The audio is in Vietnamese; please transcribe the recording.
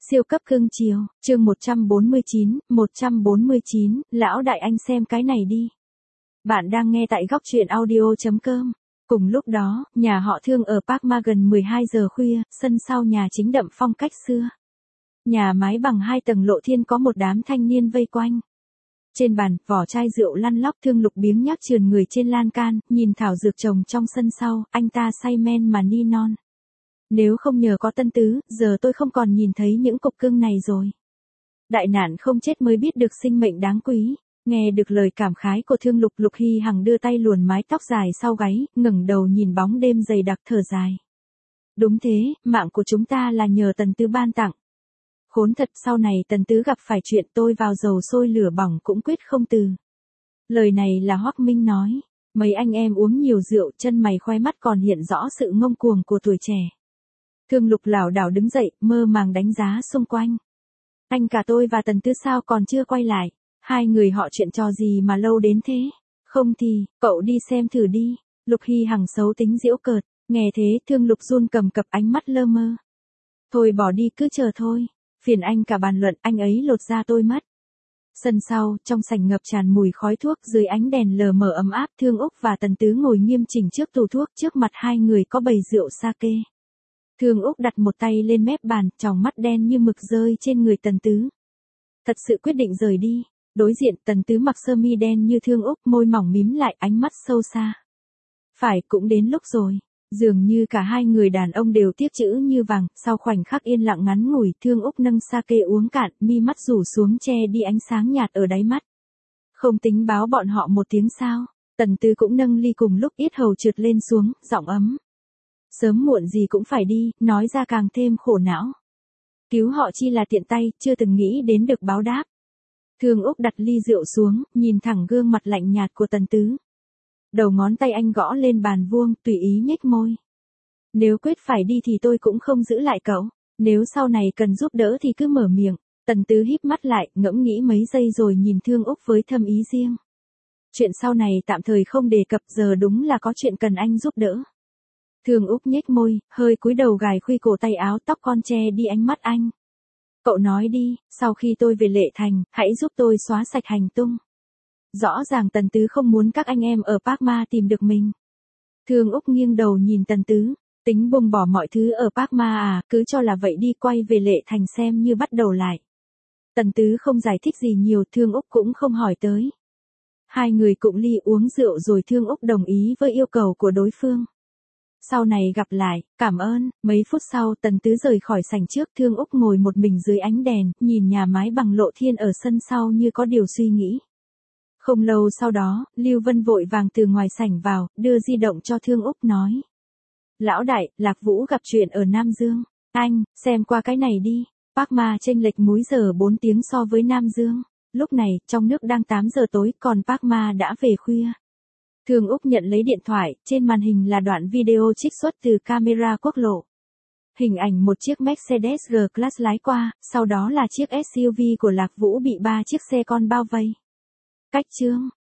Siêu cấp cưng chiều, chương 149, lão đại anh xem cái này đi. Bạn đang nghe tại góc truyện audio.com. Cùng lúc đó, nhà họ Thương ở Park Ma gần 12 giờ khuya, sân sau nhà chính đậm phong cách xưa. Nhà mái bằng 2 tầng lộ thiên có một đám thanh niên vây quanh. Trên bàn, vỏ chai rượu lăn lóc, Thương Lục biếng nhác trườn người trên lan can, nhìn thảo dược trồng trong sân sau, anh ta say men mà ni non. Nếu không nhờ có Tân Tứ, giờ tôi không còn nhìn thấy những cục cưng này rồi. Đại nạn không chết mới biết được sinh mệnh đáng quý. Nghe được lời cảm khái của Thương Lục, Lục Hy Hằng đưa tay luồn mái tóc dài sau gáy, ngẩng đầu nhìn bóng đêm dày đặc thở dài. Đúng thế, mạng của chúng ta là nhờ Tần Tứ ban tặng. Khốn thật, sau này Tần Tứ gặp phải chuyện tôi vào dầu sôi lửa bỏng cũng quyết không từ. Lời này là Hoắc Minh nói. Mấy anh em uống nhiều rượu, chân mày khoe mắt còn hiện rõ sự ngông cuồng của tuổi trẻ. Thương Lục lảo đảo đứng dậy, mơ màng đánh giá xung quanh. Anh cả tôi và Tần Tứ sao còn chưa quay lại? Hai người họ chuyện trò gì mà lâu đến thế? Không thì, cậu đi xem thử đi. Lục Hy Hằng xấu tính giễu cợt. Nghe thế, Thương Lục run cầm cập, ánh mắt lơ mơ. Thôi bỏ đi, cứ chờ thôi. Phiền anh cả bàn luận, anh ấy lột da tôi mất. Sân sau, trong sảnh ngập tràn mùi khói thuốc, dưới ánh đèn lờ mờ ấm áp, Thương Úc và Tần Tứ ngồi nghiêm chỉnh trước tủ thuốc, trước mặt hai người có bầy rượu sake. Thương Úc đặt một tay lên mép bàn, tròng mắt đen như mực rơi trên người Tần Tứ. Thật sự quyết định rời đi. Đối diện, Tần Tứ mặc sơ mi đen như Thương Úc, môi mỏng mím lại, ánh mắt sâu xa. Phải, cũng đến lúc rồi. Dường như cả hai người đàn ông đều tiếc chữ như vàng, sau khoảnh khắc yên lặng ngắn ngủi, Thương Úc nâng sake uống cạn, mi mắt rủ xuống che đi ánh sáng nhạt ở đáy mắt. Không tính báo bọn họ một tiếng sao? Tần Tứ cũng nâng ly cùng lúc, yết hầu trượt lên xuống, giọng ấm. Sớm muộn gì cũng phải đi, nói ra càng thêm khổ não. Cứu họ chi là tiện tay, chưa từng nghĩ đến được báo đáp. Thương Úc đặt ly rượu xuống, nhìn thẳng gương mặt lạnh nhạt của Tần Tứ. Đầu ngón tay anh gõ lên bàn vuông, tùy ý nhếch môi. Nếu quyết phải đi thì tôi cũng không giữ lại cậu. Nếu sau này cần giúp đỡ thì cứ mở miệng. Tần Tứ híp mắt lại, ngẫm nghĩ mấy giây rồi nhìn Thương Úc với thâm ý riêng. Chuyện sau này tạm thời không đề cập, giờ đúng là có chuyện cần anh giúp đỡ. Thương Úc nhếch môi, hơi cúi đầu gài khuy cổ tay áo tóc con che đi ánh mắt anh. Cậu nói đi, sau khi tôi về Lệ Thành, hãy giúp tôi xóa sạch hành tung. Rõ ràng Tần Tứ không muốn các anh em ở Park Ma tìm được mình. Thương Úc nghiêng đầu nhìn Tần Tứ, tính buông bỏ mọi thứ ở Park Ma à, cứ cho là vậy đi, quay về Lệ Thành xem như bắt đầu lại. Tần Tứ không giải thích gì nhiều, Thương Úc cũng không hỏi tới. Hai người cụng ly uống rượu rồi Thương Úc đồng ý với yêu cầu của đối phương. Sau này gặp lại, cảm ơn. Mấy phút sau, Tần Tứ rời khỏi sảnh trước, Thương Úc ngồi một mình dưới ánh đèn, nhìn nhà mái bằng lộ thiên ở sân sau như có điều suy nghĩ. Không lâu sau đó, Lưu Vân vội vàng từ ngoài sảnh vào, đưa di động cho Thương Úc nói. Lão đại, Lạc Vũ gặp chuyện ở Nam Dương. Anh, xem qua cái này đi. Park Ma chênh lệch múi giờ 4 tiếng so với Nam Dương. Lúc này, trong nước đang 8 giờ tối, còn Park Ma đã về khuya. Thương Úc nhận lấy điện thoại, trên màn hình là đoạn video trích xuất từ camera quốc lộ. Hình ảnh một chiếc Mercedes G-Class lái qua, sau đó là chiếc SUV của Lạc Vũ bị 3 chiếc xe con bao vây. Cách chương